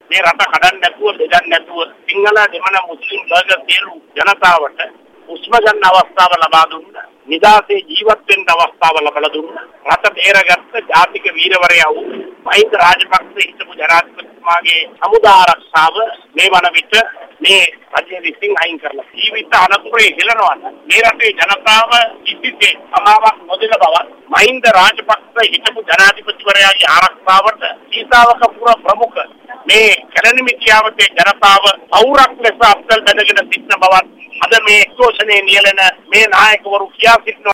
මේ රට කඩන්න නැතුව බෙදන්න නැතුව සිංහල දෙමළ මුස්ලිම් බර්ගර් සියලු ජනතාවට උස්ම ගන්න අවස්ථාව ලබා දුන්නා. නිදාසේ ජීවත් වෙන්න අවස්ථාව ලබා දුන්නා. රට බේරගත්ත ජාතික වීරවරයා වූ මහින්ද රාජපක්ෂ හිටපු ජනාධිපතිතුමාගේ හමුදා ආරක්ෂාව මේ වන විට මේ රජය විසින් අයින් කරලා ජීවිත අනතුරේ හෙළනවා. මේ රටේ ජනතාව කිසිසේ සමාවක් නොදෙන බව මහින්ද රාජපක්ෂ හිටපු ජනාධිපතිවරයාගේ ආරක්ෂාවට ඊසාවකපුර ප්‍රමුඛ මේ කැලණිමිටියාවතේ ජනතාව අවුරක් ලෙස අත්දැක දැනගෙන සිටින බවත් අද මේ ශෝෂණයේ නියැලෙන මේ නායකවරු කියා සිටින